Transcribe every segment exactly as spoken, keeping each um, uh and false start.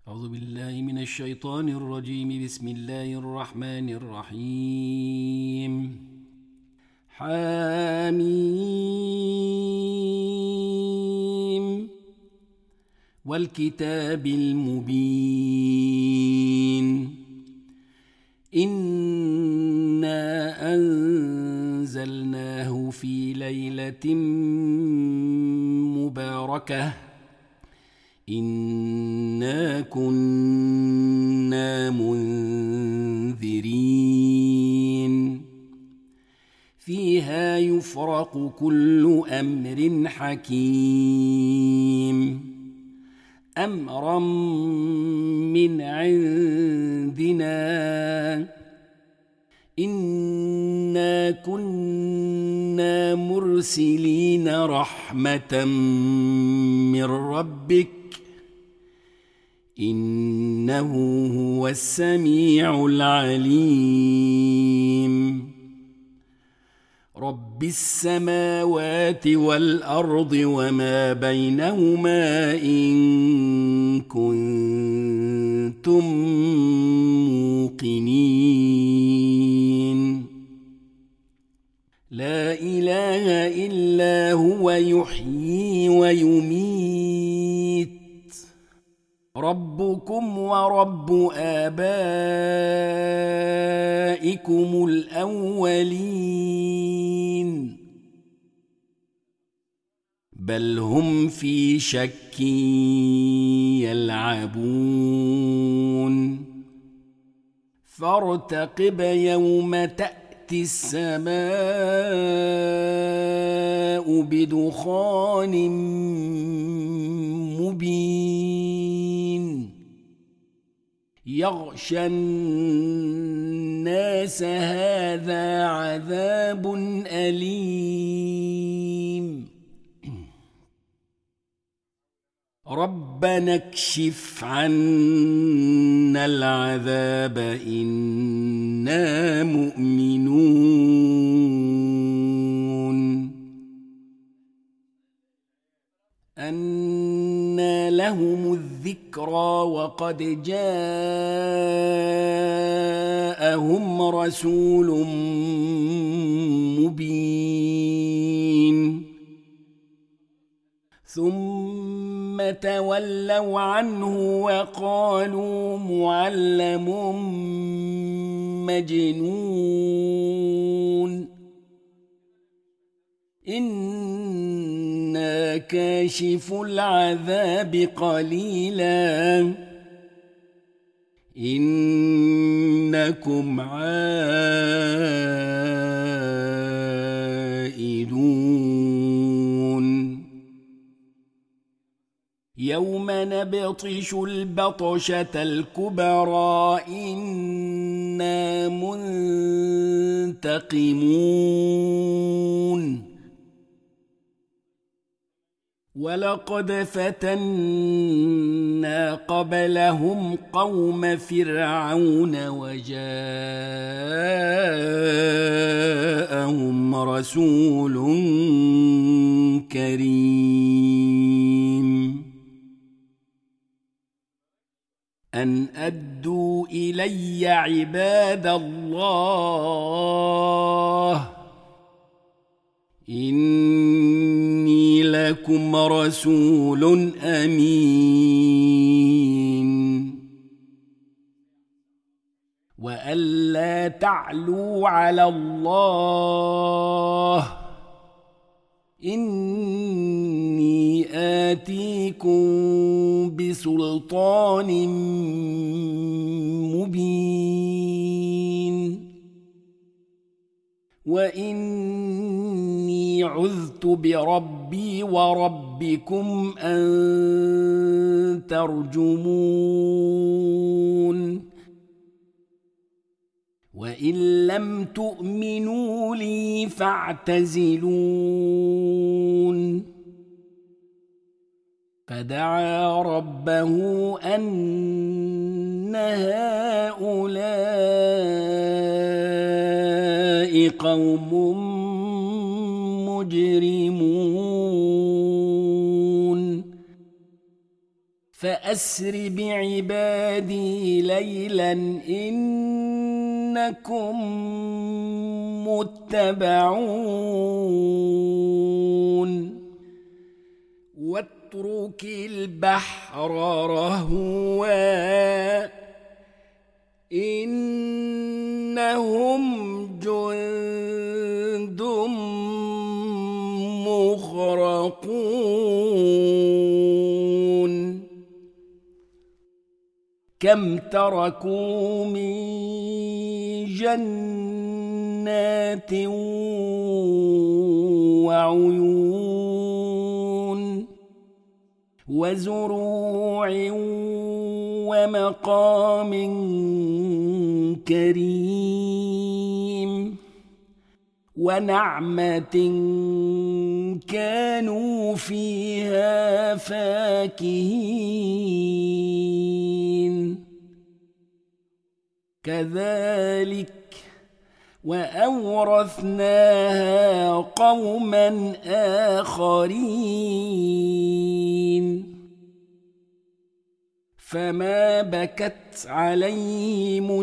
أعوذ بالله من الشيطان الرجيم. بسم الله الرحمن الرحيم. حميم والكتاب المبين. إنا أنزلناه في ليلة مباركة إنا كنا منذرين فيها يفرق كل أمر حكيم أمرا من عندنا إنا كنا مرسلين رحمة من ربك إنه هو السميع العليم. رب السماوات والأرض وما بينهما إن كنتم موقنين. لا إله إلا هو يحيي ويميت. ربكم ورب آبائكم الأولين بل هم في شك يلعبون. فارتقب يوم تأتي السماء بدخان مبين يغشى الناس هذا عذاب أليم. ربنا اكشف عنا العذاب إنا مؤمنون. أنى لهم الذكرى وقد جاءهم رسول مبين ثم تولوا عنه وقالوا معلم مجنون إنا كاشف العذاب قليلا إنكم عائدون. يوم نبطش البطشة الكبرى إنا منتقمون. ولقد فتنا قبلهم قوم فرعون وجاءهم رسول كريم أن أدوا إلي عباد الله إني لكم رسول أمين وألا تعلوا على الله إني آتيكم بسلطان مبين وإني عذت بربي وربكم أن ترجمون. وإن لم تؤمنوا لي فاعتزلون. فدعا ربه أن هؤلاء قوم مجرمون فأسر بعبادي ليلا إنكم متبعون واترك البحر رهوا إنهم جند مغرقون كم تركوا من جنات وعيون وزروع ومقام كريم ونعمة كانوا فيها فاكهين كذلك وأورثناها قوما آخرين فما بكت عليهم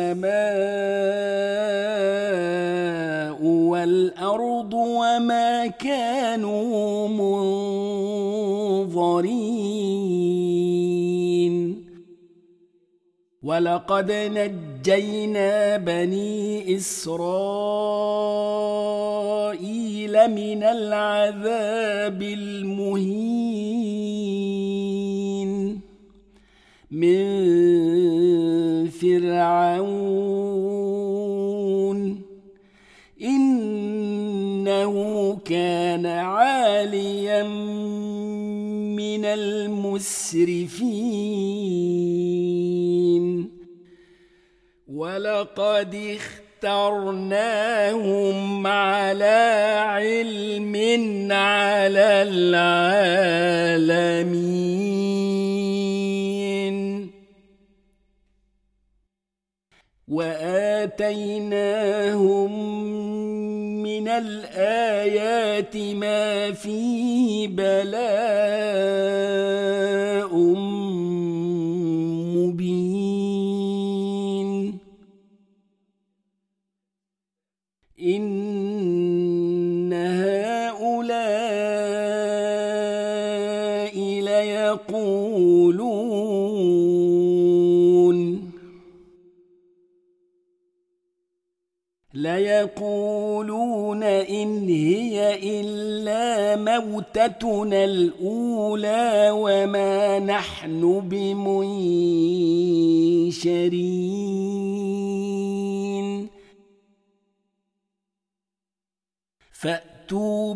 السماء والأرض وما كانوا منظرين ولقد نجينا بني إسرائيل من العذاب المهين من فرعون إنه كان عاليا من المسرفين ولقد اخترناهم على علم على العالمين وآتيناهم من الآيات ما فيه بلاء مبين إن هؤلاء ليقولون ليقولون إن هي إلا موتتنا الأولى وما نحن بمنشرين فأتوا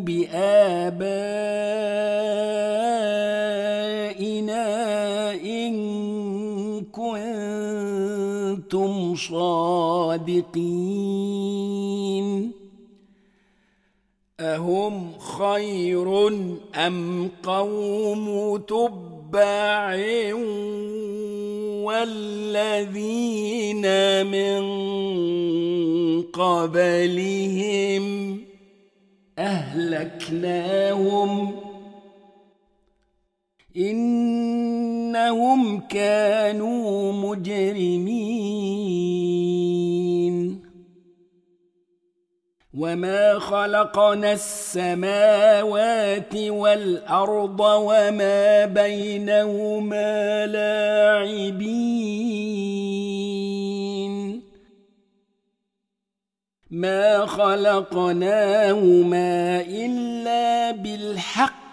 بآبائنا إن كنتم صادقين أهم خير أم قوم تبع والذين من قبلهم أهلكناهم إنهم كانوا مجرمين وما خلقنا السماوات والأرض وما بينهما لاعبين ما خلقناهما إلا بالحق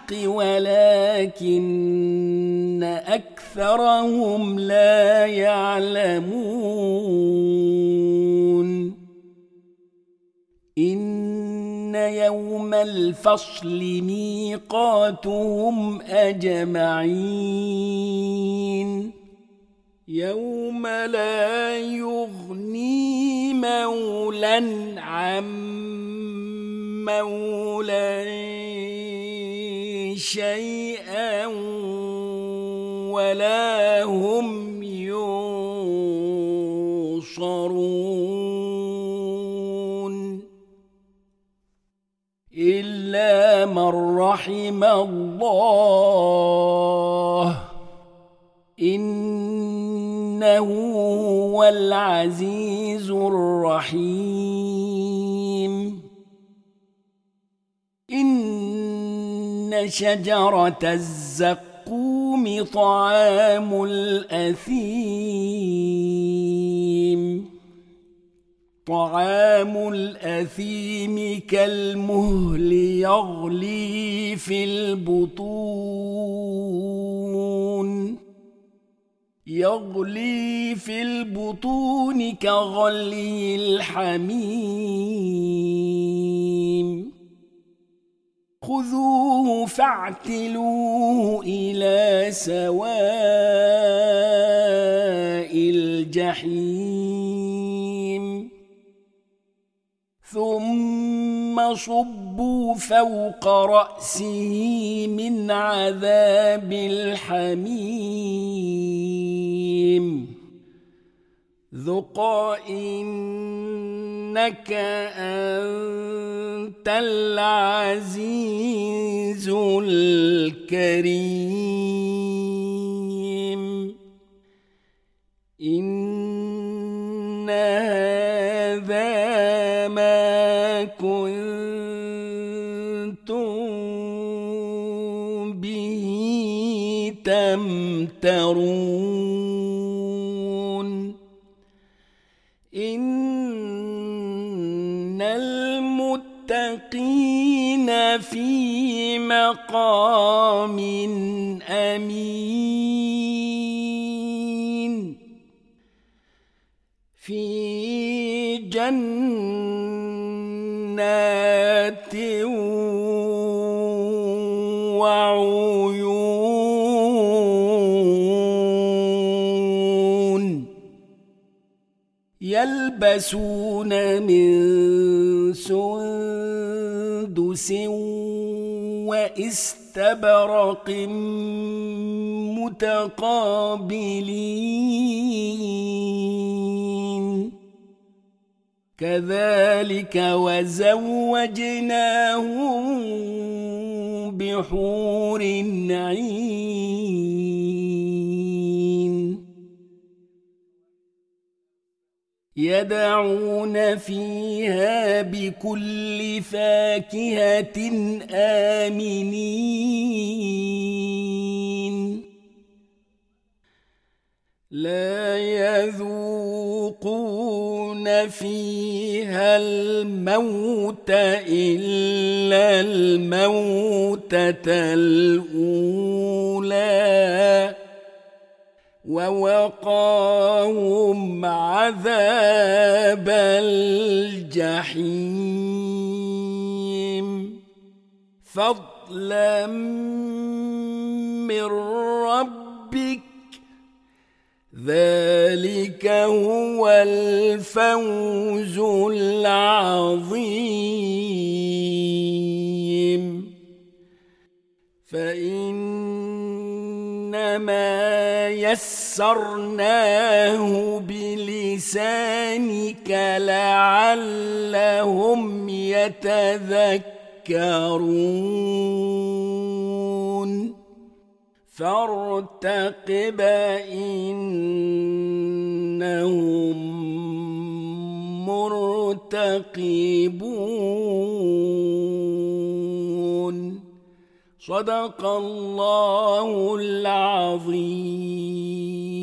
ولكن أكثرهم لا يعلمون إن يوم الفصل ميقاتهم أجمعين يوم لا يغني مولا عن مولا شيئا ولا هم ينصرون إلا من رحم الله إنه هو العزيز الرحيم. إن شجرة الزقوم طعام الأثيم طعام الأثيم كالمهل يغلي في البطون يغلي في البطون كغلي الحميم. خذوه فاعتلوه إلى سواء الجحيم ثم صبوا فوق رأسه من عذاب الحميم ذق إنك أنت العزيز الكريم. إن هذا ما كنتم به تمترون. إن المتقين في مقام أمين في جنات وعيون يلبسون من سندس واستبرق متقابلين كذلك وزوجناهم بحور عين يدعون فيها بكل فاكهة آمنين لا يذوقون فيها الموت إلا الموتة الأولى ووقاهم عذاب الجحيم فضلا من ربك ذلك هو الفوز العظيم. فإنما يسرناه بلسانك لعلهم يتذكرون فارتقب إنهم مرتقبون. صدق الله العظيم.